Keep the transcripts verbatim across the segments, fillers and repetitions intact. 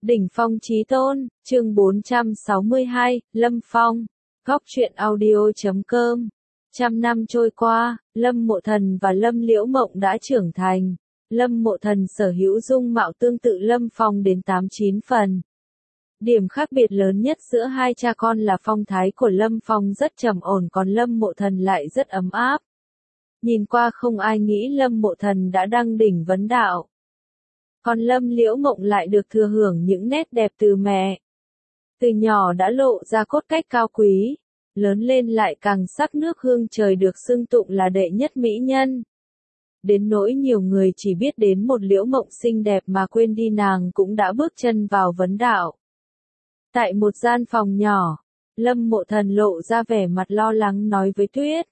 Đỉnh phong chí tôn, chương bốn trăm sáu mươi hai, Lâm Phong. Góc truyện audio chấm com. Trăm năm trôi qua, Lâm Mộ Thần và Lâm Liễu Mộng đã trưởng thành. Lâm Mộ Thần sở hữu dung mạo tương tự Lâm Phong đến tám chín phần. Điểm khác biệt lớn nhất giữa hai cha con là phong thái của Lâm Phong rất trầm ổn, còn Lâm Mộ Thần lại rất ấm áp. Nhìn qua không ai nghĩ Lâm Mộ Thần đã đăng đỉnh vấn đạo. Còn Lâm Liễu Mộng lại được thừa hưởng những nét đẹp từ mẹ. Từ nhỏ đã lộ ra cốt cách cao quý, lớn lên lại càng sắc nước hương trời, được xưng tụng là đệ nhất mỹ nhân. Đến nỗi nhiều người chỉ biết đến một Liễu Mộng xinh đẹp mà quên đi nàng cũng đã bước chân vào vấn đạo. Tại một gian phòng nhỏ, Lâm Mộ Thần lộ ra vẻ mặt lo lắng nói với Tuyết.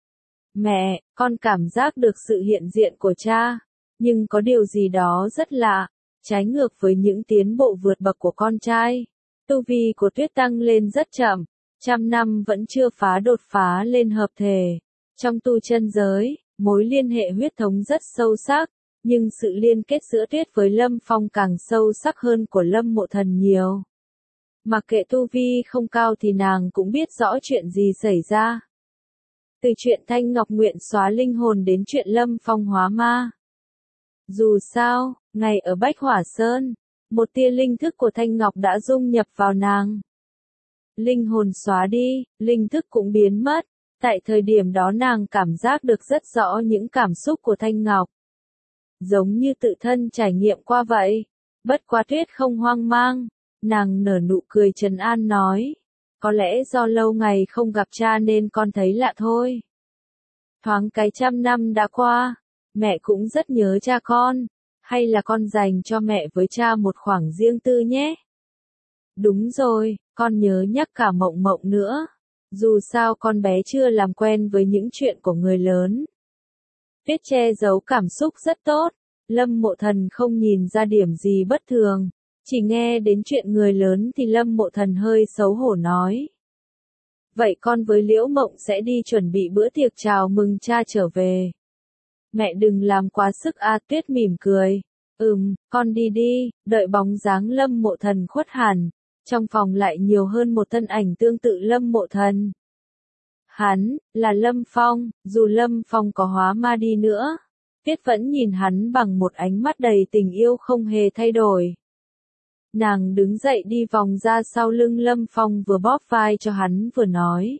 Mẹ, con cảm giác được sự hiện diện của cha. Nhưng có điều gì đó rất lạ, trái ngược với những tiến bộ vượt bậc của con trai. Tu vi của Tuyết tăng lên rất chậm, trăm năm vẫn chưa phá đột phá lên hợp thể. Trong tu chân giới, mối liên hệ huyết thống rất sâu sắc, nhưng sự liên kết giữa Tuyết với Lâm Phong càng sâu sắc hơn của Lâm Mộ Thần nhiều. Mặc kệ tu vi không cao thì nàng cũng biết rõ chuyện gì xảy ra. Từ chuyện Thanh Ngọc nguyện xóa linh hồn đến chuyện Lâm Phong hóa ma. Dù sao, ngày ở Bách Hỏa Sơn, một tia linh thức của Thanh Ngọc đã dung nhập vào nàng. Linh hồn xóa đi, linh thức cũng biến mất. Tại thời điểm đó nàng cảm giác được rất rõ những cảm xúc của Thanh Ngọc. Giống như tự thân trải nghiệm qua vậy. Bất quá Tuyết không hoang mang, nàng nở nụ cười trấn an nói. Có lẽ do lâu ngày không gặp cha nên con thấy lạ thôi. Thoáng cái trăm năm đã qua. Mẹ cũng rất nhớ cha con, hay là con dành cho mẹ với cha một khoảng riêng tư nhé. Đúng rồi, con nhớ nhắc cả Mộng Mộng nữa. Dù sao con bé chưa làm quen với những chuyện của người lớn. Tuyết che giấu cảm xúc rất tốt, Lâm Mộ Thần không nhìn ra điểm gì bất thường. Chỉ nghe đến chuyện người lớn thì Lâm Mộ Thần hơi xấu hổ nói. Vậy con với Liễu Mộng sẽ đi chuẩn bị bữa tiệc chào mừng cha trở về. Mẹ đừng làm quá sức a. Tuyết mỉm cười. Ừm, con đi đi. Đợi bóng dáng Lâm Mộ Thần khuất hẳn, trong phòng lại nhiều hơn một thân ảnh tương tự Lâm Mộ Thần. Hắn, là Lâm Phong, dù Lâm Phong có hóa ma đi nữa. Tuyết vẫn nhìn hắn bằng một ánh mắt đầy tình yêu không hề thay đổi. Nàng đứng dậy đi vòng ra sau lưng Lâm Phong, vừa bóp vai cho hắn vừa nói.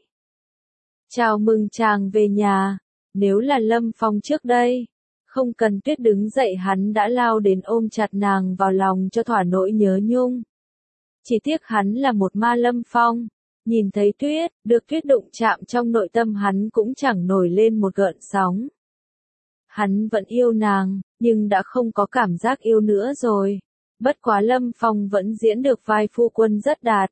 Chào mừng chàng về nhà. Nếu là Lâm Phong trước đây, không cần Tuyết đứng dậy hắn đã lao đến ôm chặt nàng vào lòng cho thỏa nỗi nhớ nhung. Chỉ tiếc hắn là một ma Lâm Phong, nhìn thấy Tuyết, được Tuyết đụng chạm trong nội tâm hắn cũng chẳng nổi lên một gợn sóng. Hắn vẫn yêu nàng, nhưng đã không có cảm giác yêu nữa rồi. Bất quá Lâm Phong vẫn diễn được vai phu quân rất đạt.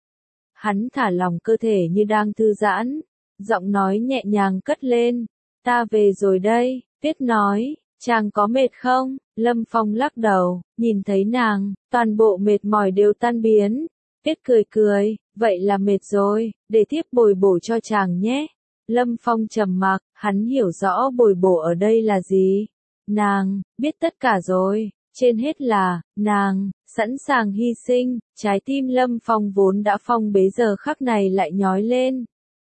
Hắn thả lỏng cơ thể như đang thư giãn, giọng nói nhẹ nhàng cất lên. Ta về rồi đây. Tuyết nói, chàng có mệt không? Lâm Phong lắc đầu, nhìn thấy nàng, toàn bộ mệt mỏi đều tan biến. Tuyết cười cười, vậy là mệt rồi, để tiếp bồi bổ cho chàng nhé. Lâm Phong trầm mặc, hắn hiểu rõ bồi bổ ở đây là gì. Nàng, biết tất cả rồi, trên hết là, nàng, sẵn sàng hy sinh. Trái tim Lâm Phong vốn đã phong bế giờ khắc này lại nhói lên.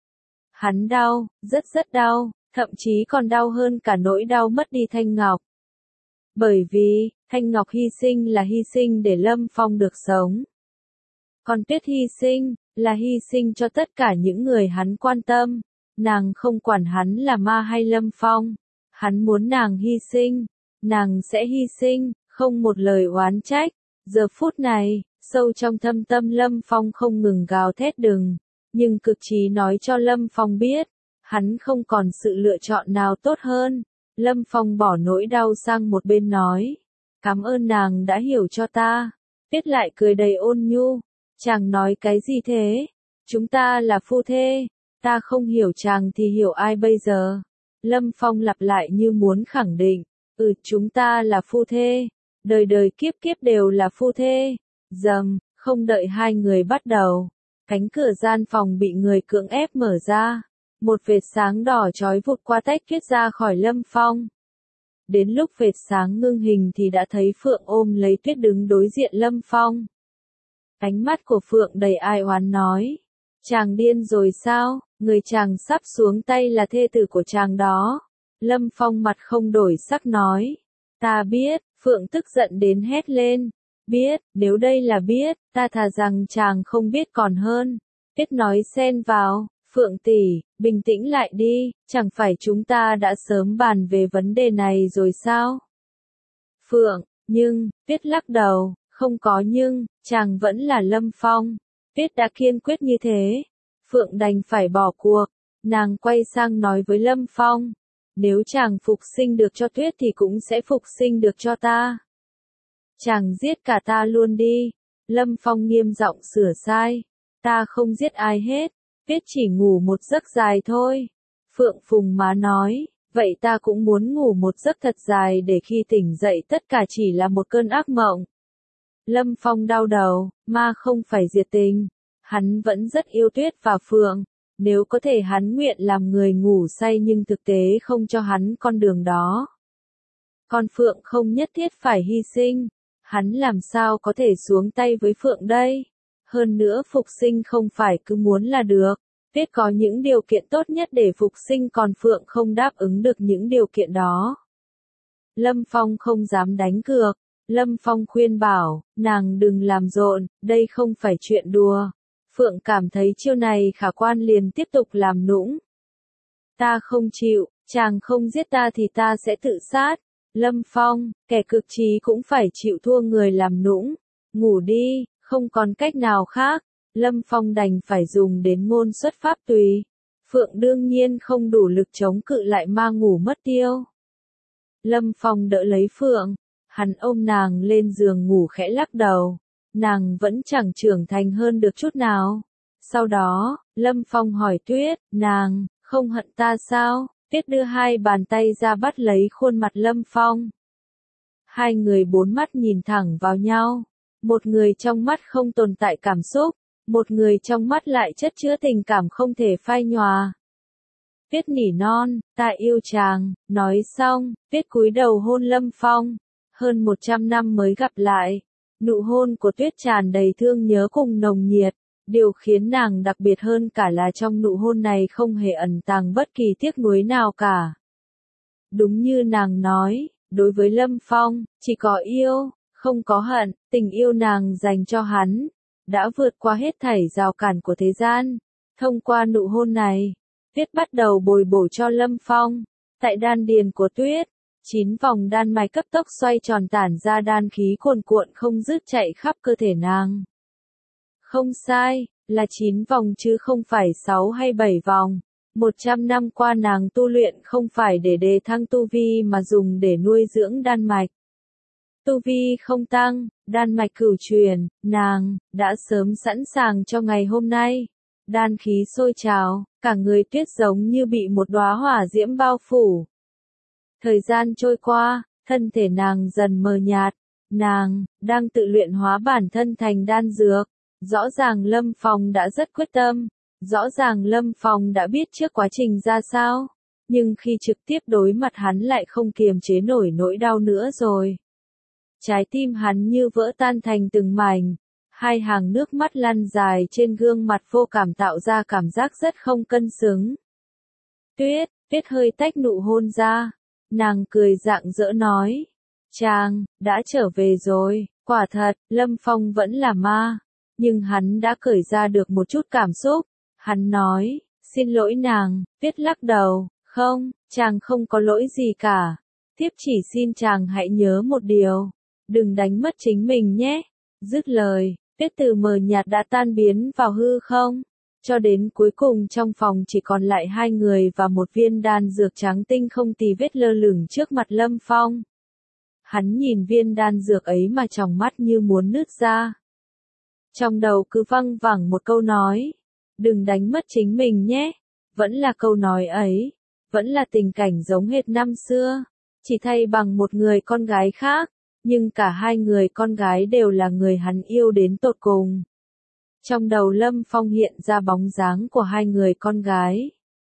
Hắn đau, rất rất đau. Thậm chí còn đau hơn cả nỗi đau mất đi Thanh Ngọc. Bởi vì, Thanh Ngọc hy sinh là hy sinh để Lâm Phong được sống. Còn Tuyết hy sinh, là hy sinh cho tất cả những người hắn quan tâm. Nàng không quản hắn là ma hay Lâm Phong. Hắn muốn nàng hy sinh, nàng sẽ hy sinh, không một lời oán trách. Giờ phút này, sâu trong thâm tâm Lâm Phong không ngừng gào thét đừng, nhưng cực trí nói cho Lâm Phong biết. Hắn không còn sự lựa chọn nào tốt hơn. Lâm Phong bỏ nỗi đau sang một bên nói. Cảm ơn nàng đã hiểu cho ta. Tuyết lại cười đầy ôn nhu. Chàng nói cái gì thế? Chúng ta là phu thê. Ta không hiểu chàng thì hiểu ai bây giờ? Lâm Phong lặp lại như muốn khẳng định. Ừ, chúng ta là phu thê. Đời đời kiếp kiếp đều là phu thê. Dầm, không đợi hai người bắt đầu. Cánh cửa gian phòng bị người cưỡng ép mở ra. Một vệt sáng đỏ chói vụt qua tách Tuyết ra khỏi Lâm Phong. Đến lúc vệt sáng ngưng hình thì đã thấy Phượng ôm lấy Tuyết đứng đối diện Lâm Phong. Ánh mắt của Phượng đầy ai oán nói. Chàng điên rồi sao, người chàng sắp xuống tay là thê tử của chàng đó. Lâm Phong mặt không đổi sắc nói. Ta biết, Phượng tức giận đến hét lên. Biết, nếu đây là biết, ta thà rằng chàng không biết còn hơn. Tuyết nói xen vào. Phượng tỷ, bình tĩnh lại đi, chẳng phải chúng ta đã sớm bàn về vấn đề này rồi sao? Phượng, nhưng, Tuyết lắc đầu, không có nhưng, chàng vẫn là Lâm Phong. Tuyết đã kiên quyết như thế. Phượng đành phải bỏ cuộc, nàng quay sang nói với Lâm Phong. Nếu chàng phục sinh được cho Tuyết thì cũng sẽ phục sinh được cho ta. Chàng giết cả ta luôn đi. Lâm Phong nghiêm giọng sửa sai. Ta không giết ai hết. Tuyết chỉ ngủ một giấc dài thôi. Phượng phùng má nói, vậy ta cũng muốn ngủ một giấc thật dài để khi tỉnh dậy tất cả chỉ là một cơn ác mộng. Lâm Phong đau đầu, ma không phải diệt tình. Hắn vẫn rất yêu Tuyết và Phượng. Nếu có thể hắn nguyện làm người ngủ say nhưng thực tế không cho hắn con đường đó. Còn Phượng không nhất thiết phải hy sinh. Hắn làm sao có thể xuống tay với Phượng đây? Hơn nữa phục sinh không phải cứ muốn là được. Tuyết có những điều kiện tốt nhất để phục sinh còn Phượng không đáp ứng được những điều kiện đó. Lâm Phong không dám đánh cược. Lâm Phong khuyên bảo, nàng đừng làm rộn, đây không phải chuyện đùa. Phượng cảm thấy chiêu này khả quan liền tiếp tục làm nũng. Ta không chịu, chàng không giết ta thì ta sẽ tự sát. Lâm Phong, kẻ cực trí cũng phải chịu thua người làm nũng. Ngủ đi, không còn cách nào khác. Lâm Phong đành phải dùng đến ngôn xuất pháp tùy. Phượng đương nhiên không đủ lực chống cự lại ma ngủ mất tiêu. Lâm Phong đỡ lấy Phượng. Hắn ôm nàng lên giường ngủ khẽ lắc đầu. Nàng vẫn chẳng trưởng thành hơn được chút nào. Sau đó, Lâm Phong hỏi Tuyết, nàng, không hận ta sao? Tuyết đưa hai bàn tay ra bắt lấy khuôn mặt Lâm Phong. Hai người bốn mắt nhìn thẳng vào nhau. Một người trong mắt không tồn tại cảm xúc. Một người trong mắt lại chất chứa tình cảm không thể phai nhòa. Tuyết nỉ non, ta yêu chàng, nói xong, Tuyết cúi đầu hôn Lâm Phong. Hơn một trăm năm mới gặp lại. Nụ hôn của Tuyết tràn đầy thương nhớ cùng nồng nhiệt. Điều khiến nàng đặc biệt hơn cả là trong nụ hôn này không hề ẩn tàng bất kỳ tiếc nuối nào cả. Đúng như nàng nói, đối với Lâm Phong, chỉ có yêu, không có hận, tình yêu nàng dành cho hắn, đã vượt qua hết thảy rào cản của thế gian. Thông qua nụ hôn này, Tuyết bắt đầu bồi bổ cho Lâm Phong. Tại đan điền của Tuyết, chín vòng đan mạch cấp tốc xoay tròn tản ra đan khí cuồn cuộn không dứt chạy khắp cơ thể nàng. Không sai, là chín vòng chứ không phải sáu hay bảy vòng. Một trăm năm qua nàng tu luyện không phải để đề thăng tu vi mà dùng để nuôi dưỡng đan mạch. Tu vi không tăng, đan mạch cửu truyền, nàng đã sớm sẵn sàng cho ngày hôm nay. Đan khí sôi trào, cả người Tuyết giống như bị một đóa hỏa diễm bao phủ. Thời gian trôi qua, thân thể nàng dần mờ nhạt, nàng đang tự luyện hóa bản thân thành đan dược. Rõ ràng Lâm Phong đã rất quyết tâm, rõ ràng Lâm Phong đã biết trước quá trình ra sao, nhưng khi trực tiếp đối mặt hắn lại không kiềm chế nổi nỗi đau nữa rồi. Trái tim hắn như vỡ tan thành từng mảnh, hai hàng nước mắt lăn dài trên gương mặt vô cảm tạo ra cảm giác rất không cân xứng. Tuyết, Tuyết hơi tách nụ hôn ra, nàng cười rạng rỡ nói, chàng, đã trở về rồi, quả thật, Lâm Phong vẫn là ma. Nhưng hắn đã cởi ra được một chút cảm xúc. Hắn nói, xin lỗi nàng. Tuyết lắc đầu, không, chàng không có lỗi gì cả. Thiếp chỉ xin chàng hãy nhớ một điều. Đừng đánh mất chính mình nhé. Dứt lời, Tuyết từ mờ nhạt đã tan biến vào hư không. Cho đến cuối cùng trong phòng chỉ còn lại hai người và một viên đan dược trắng tinh không tì vết lơ lửng trước mặt Lâm Phong. Hắn nhìn viên đan dược ấy mà tròng mắt như muốn nứt ra. Trong đầu cứ văng vẳng một câu nói, đừng đánh mất chính mình nhé, vẫn là câu nói ấy, vẫn là tình cảnh giống hệt năm xưa, chỉ thay bằng một người con gái khác, nhưng cả hai người con gái đều là người hắn yêu đến tột cùng. Trong đầu Lâm Phong hiện ra bóng dáng của hai người con gái.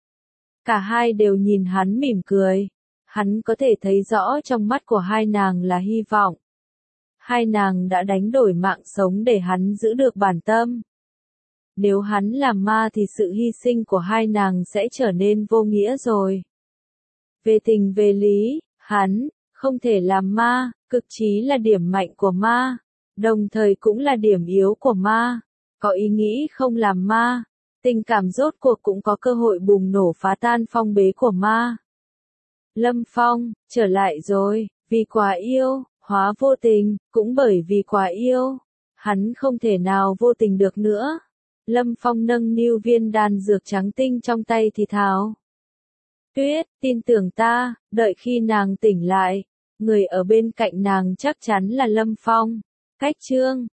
Cả hai đều nhìn hắn mỉm cười, hắn có thể thấy rõ trong mắt của hai nàng là hy vọng. hai nàng đã đánh đổi mạng sống để hắn giữ được bản tâm. Nếu hắn làm ma thì sự hy sinh của hai nàng sẽ trở nên vô nghĩa rồi. Về tình về lý, hắn không thể làm ma, cực trí là điểm mạnh của ma, đồng thời cũng là điểm yếu của ma. Có ý nghĩ không làm ma, tình cảm rốt cuộc cũng có cơ hội bùng nổ phá tan phong bế của ma. Lâm Phong, trở lại rồi, vì quá yêu, hóa vô tình, cũng bởi vì quá yêu, hắn không thể nào vô tình được nữa. Lâm Phong nâng niu viên đan dược trắng tinh trong tay thì thào. Tuyết, tin tưởng ta, đợi khi nàng tỉnh lại, người ở bên cạnh nàng chắc chắn là Lâm Phong. Cách chương